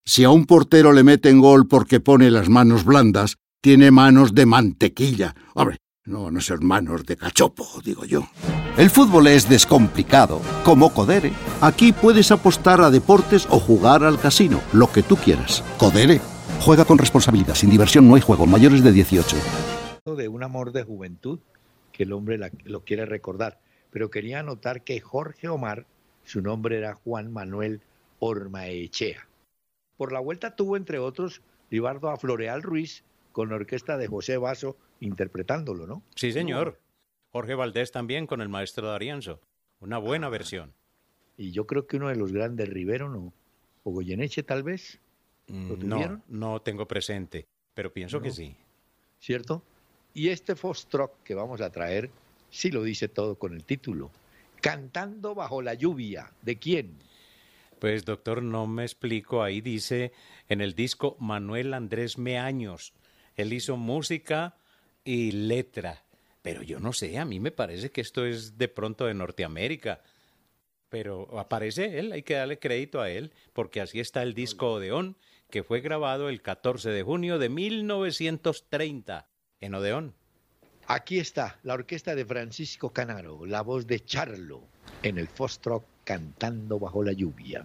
Si a un portero le meten gol porque pone las manos blandas, tiene manos de mantequilla. Hombre, no ser manos de cachopo, digo yo. El fútbol es descomplicado, como Codere. Aquí puedes apostar a deportes o jugar al casino, lo que tú quieras. Codere. Juega con responsabilidad, sin diversión no hay juego, mayores de 18. De un amor de juventud que el hombre lo quiere recordar. Pero quería anotar que Jorge Omar, su nombre era Juan Manuel Ormaechea. Por la vuelta tuvo, entre otros, Libardo a Floreal Ruiz con la orquesta de José Basso interpretándolo, ¿no? Sí, señor. Jorge Valdés también con el maestro D'Arienzo. Una buena versión. Y yo creo que uno de los grandes, Rivero, ¿no? O Goyeneche, tal vez. ¿Lo tuvieron? No tengo presente, pero pienso que sí. ¿Cierto? Y este Foxtrot que vamos a traer, sí lo dice todo con el título. Cantando bajo la lluvia. ¿De quién? Pues, doctor, no me explico. Ahí dice en el disco Manuel Andrés Meaños. Él hizo música y letra. Pero yo no sé, a mí me parece que esto es de pronto de Norteamérica. Pero aparece él, hay que darle crédito a él, porque así está el disco Odeón, que fue grabado el 14 de junio de 1930 en Odeón. Aquí está la orquesta de Francisco Canaro, la voz de Charlo, en el Foxtrot cantando bajo la lluvia.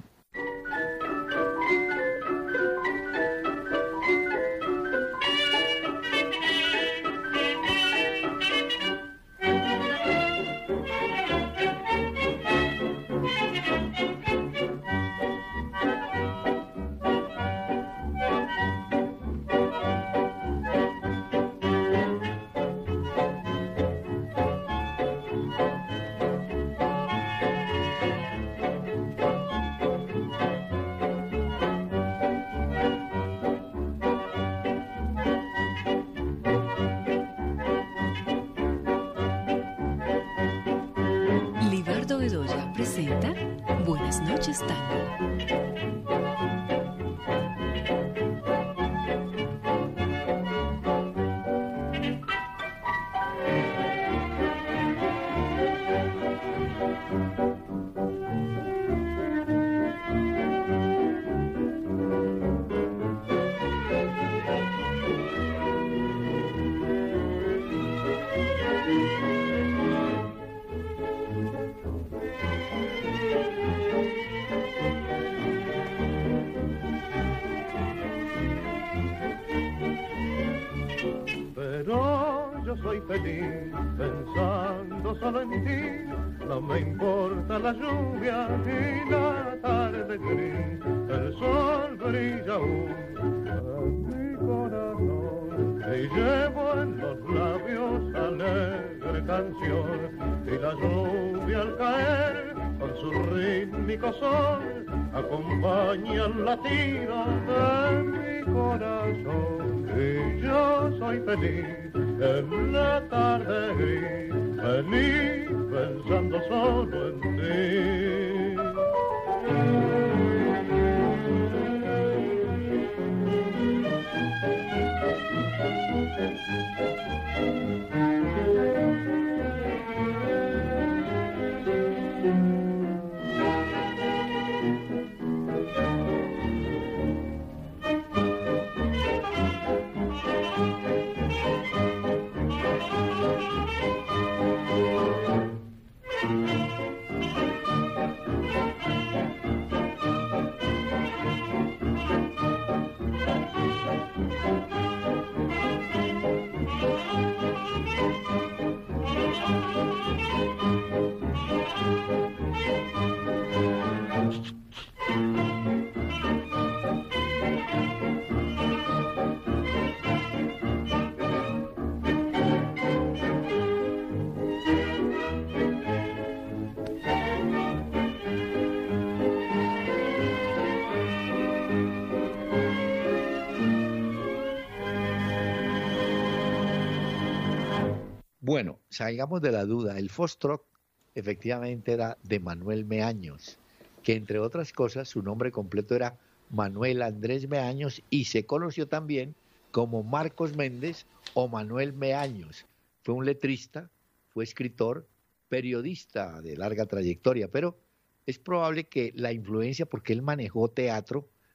Libardo Bedoya presenta Buenas noches, Tango. Soy feliz pensando solo en ti, no me importa la lluvia ni la tarde gris, el sol brilla aún en mi corazón y llevo en los labios alegre canción y la lluvia al caer con su rítmico son acompaña el latido de mi corazón y yo soy feliz en la tarde gris, feliz pensando solo en ti. Bueno, salgamos de la duda. El Foxtrot efectivamente era de Manuel Meaños, que entre otras cosas su nombre completo era Manuel Andrés Meaños y se conoció también como Marcos Méndez o Manuel Meaños. Fue un letrista, fue escritor, periodista de larga trayectoria, pero es probable que la influencia, porque él manejó teatro,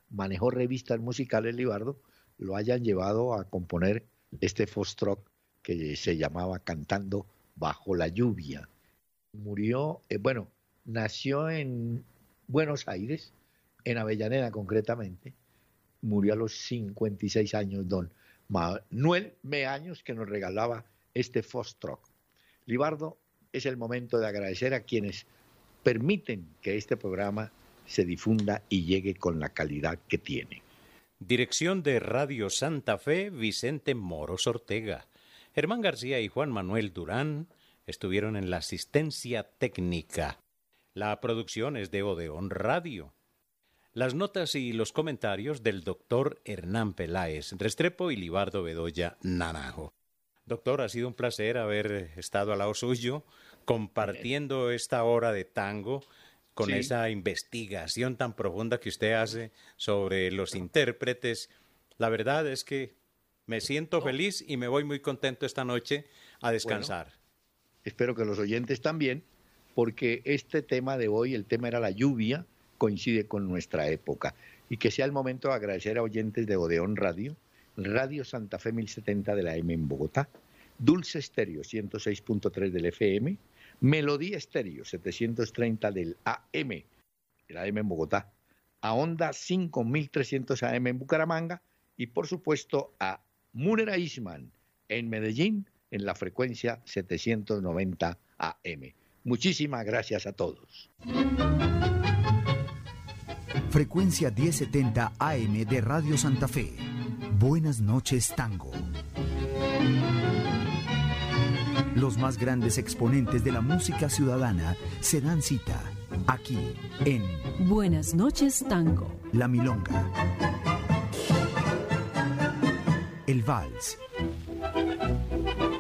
manejó revistas musicales, Libardo, lo hayan llevado a componer este foxtrot que se llamaba Cantando bajo la lluvia. Murió, nació en Buenos Aires, en Avellaneda concretamente, murió a los 56 años don Manuel Meaños, que nos regalaba este foxtrot. Libardo, es el momento de agradecer a quienes permiten que este programa se difunda y llegue con la calidad que tiene. Dirección de Radio Santa Fe, Vicente Moros Ortega. Germán García y Juan Manuel Durán estuvieron en la asistencia técnica. La producción es de Odeón Radio. Las notas y los comentarios del doctor Hernán Peláez Restrepo y Libardo Bedoya Naranjo. Doctor, ha sido un placer haber estado al lado suyo, compartiendo esta hora de tango con esa investigación tan profunda que usted hace sobre los intérpretes. La verdad es que me siento feliz y me voy muy contento esta noche a descansar. Bueno, espero que los oyentes también, porque este tema de hoy, el tema era la lluvia, coincide con nuestra época. Y que sea el momento de agradecer a oyentes de Odeón Radio, Radio Santa Fe 1070 de la M en Bogotá, Dulce Estéreo 106.3 del FM, Melodía Estéreo 730 del AM, el AM en Bogotá, a Onda 5300 AM en Bucaramanga y por supuesto a Munera Eastman en Medellín en la frecuencia 790 AM. Muchísimas gracias a todos. Frecuencia 1070 AM de Radio Santa Fe. Buenas noches, tango. Los más grandes exponentes de la música ciudadana se dan cita aquí en Buenas noches, tango. La Milonga, el Vals,